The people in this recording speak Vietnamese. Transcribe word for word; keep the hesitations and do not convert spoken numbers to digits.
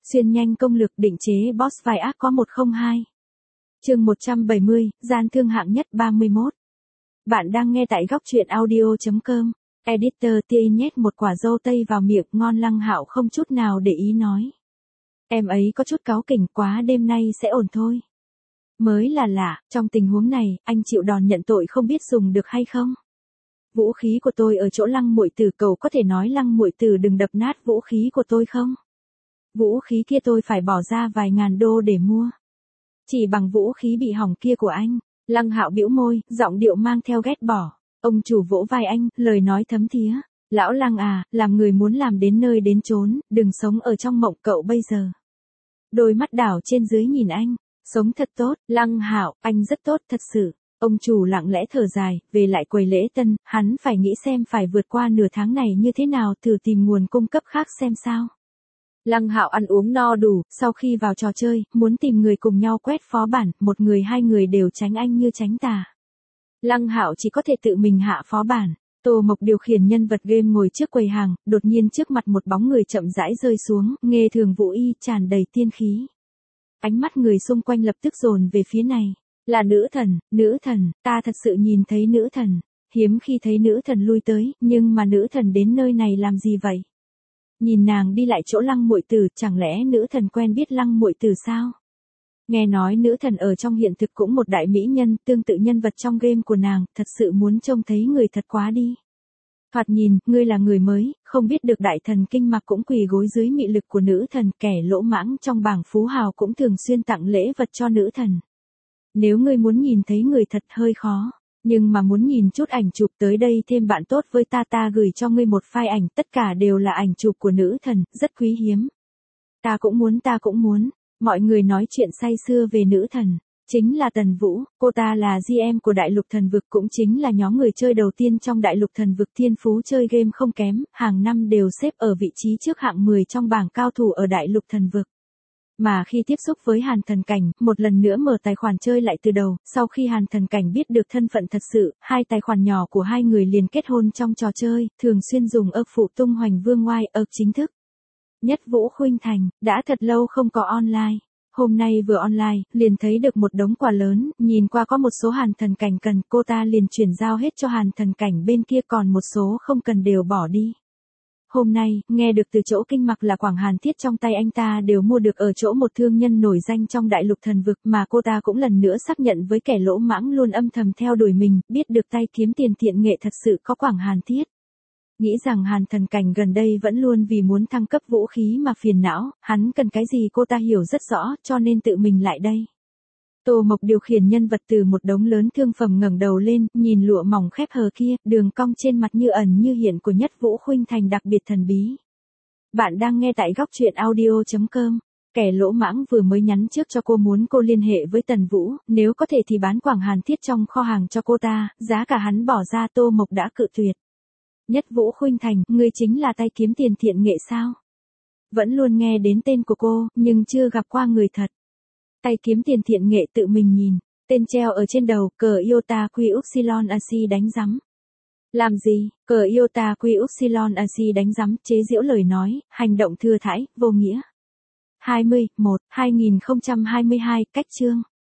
Xuyên nhanh công lược định chế boss vai ác có một không hai. Chương một trăm bảy mươi, gian thương hạng nhất ba mươi mốt. Bạn đang nghe tại góc truyện audio chấm com. Editor tia nhét một quả dâu tây vào miệng, ngon. Lăng Hạo không chút nào để ý nói. Em ấy có chút cáu kỉnh quá, đêm nay sẽ ổn thôi. Mới là lạ, trong tình huống này, anh chịu đòn nhận tội không biết dùng được hay không? Vũ khí của tôi ở chỗ Lăng muội tử, cậu có thể nói Lăng muội tử đừng đập nát vũ khí của tôi không? Vũ khí kia tôi phải bỏ ra vài ngàn đô để mua. Chỉ bằng vũ khí bị hỏng kia của anh. Lăng Hạo bĩu môi, giọng điệu mang theo ghét bỏ. Ông chủ vỗ vai anh, lời nói thấm thía. Lão Lăng à, làm người muốn làm đến nơi đến chốn, đừng sống ở trong mộng cậu bây giờ. Đôi mắt đảo trên dưới nhìn anh. Sống thật tốt, Lăng Hạo, anh rất tốt thật sự. Ông chủ lặng lẽ thở dài, về lại quầy lễ tân, hắn phải nghĩ xem phải vượt qua nửa tháng này như thế nào, thử tìm nguồn cung cấp khác xem sao. Lăng Hạo ăn uống no đủ, sau khi vào trò chơi, muốn tìm người cùng nhau quét phó bản, một người hai người đều tránh anh như tránh tà. Lăng Hạo chỉ có thể tự mình hạ phó bản. Tô Mộc điều khiển nhân vật game ngồi trước quầy hàng, đột nhiên trước mặt một bóng người chậm rãi rơi xuống, Nghê Thường Vũ Y tràn đầy tiên khí. Ánh mắt người xung quanh lập tức dồn về phía này. Là nữ thần, nữ thần, ta thật sự nhìn thấy nữ thần. Hiếm khi thấy nữ thần lui tới, nhưng mà nữ thần đến nơi này làm gì vậy? Nhìn nàng đi lại chỗ Lăng muội tử, chẳng lẽ nữ thần quen biết Lăng muội tử sao? Nghe nói nữ thần ở trong hiện thực cũng một đại mỹ nhân, tương tự nhân vật trong game của nàng, thật sự muốn trông thấy người thật quá đi. Thoạt nhìn, ngươi là người mới, không biết được đại thần kinh mặc cũng quỳ gối dưới mị lực của nữ thần, kẻ lỗ mãng trong bảng phú hào cũng thường xuyên tặng lễ vật cho nữ thần. Nếu ngươi muốn nhìn thấy người thật hơi khó, nhưng mà muốn nhìn chút ảnh chụp tới đây thêm bạn tốt với ta, ta gửi cho ngươi một file ảnh, tất cả đều là ảnh chụp của nữ thần, rất quý hiếm. Ta cũng muốn, ta cũng muốn. Mọi người nói chuyện say sưa về nữ thần. Chính là Tần Vũ, cô ta là giê em của Đại Lục Thần Vực, cũng chính là nhóm người chơi đầu tiên trong Đại Lục Thần Vực, thiên phú chơi game không kém, hàng năm đều xếp ở vị trí trước hạng mười trong bảng cao thủ ở Đại Lục Thần Vực. Mà khi tiếp xúc với Hàn Thần Cảnh, một lần nữa mở tài khoản chơi lại từ đầu, sau khi Hàn Thần Cảnh biết được thân phận thật sự, hai tài khoản nhỏ của hai người liền kết hôn trong trò chơi, thường xuyên dùng ơ phụ tung hoành vương ngoai, ơ chính thức. Nhất Vũ Khuynh Thành, đã thật lâu không có online. Hôm nay vừa online, liền thấy được một đống quà lớn, nhìn qua có một số Hàn Thần Cảnh cần, cô ta liền chuyển giao hết cho Hàn Thần Cảnh bên kia, còn một số không cần đều bỏ đi. Hôm nay, nghe được từ chỗ Kinh Mặc là Quảng Hàn Thiết trong tay anh ta đều mua được ở chỗ một thương nhân nổi danh trong Đại Lục Thần Vực, mà cô ta cũng lần nữa xác nhận với kẻ lỗ mãng luôn âm thầm theo đuổi mình, biết được tay kiếm tiền thiện nghệ thật sự có Quảng Hàn Thiết. Nghĩ rằng Hàn Thần Cảnh gần đây vẫn luôn vì muốn thăng cấp vũ khí mà phiền não, hắn cần cái gì cô ta hiểu rất rõ, cho nên tự mình lại đây. Tô Mộc điều khiển nhân vật từ một đống lớn thương phẩm ngẩng đầu lên, nhìn lụa mỏng khép hờ kia, đường cong trên mặt như ẩn như hiện của Nhất Vũ Khuynh Thành đặc biệt thần bí. Bạn đang nghe tại góc truyện audio chấm com. Kẻ lỗ mãng vừa mới nhắn trước cho cô muốn cô liên hệ với Tần Vũ, nếu có thể thì bán Quảng Hàn Thiết trong kho hàng cho cô ta, giá cả hắn bỏ ra Tô Mộc đã cự tuyệt. Nhất Vũ Khuynh Thành, ngươi chính là tay kiếm tiền thiện nghệ sao? Vẫn luôn nghe đến tên của cô, nhưng chưa gặp qua người thật. Tay kiếm tiền thiện nghệ tự mình nhìn, tên treo ở trên đầu, cờ Iota Quy Upsilon Asi đánh rắm. Làm gì, cờ Iota Quy Upsilon Asi đánh rắm, chế giễu lời nói, hành động thừa thãi, vô nghĩa. hai mươi, một, hai nghìn không trăm hai mươi hai, cách chương.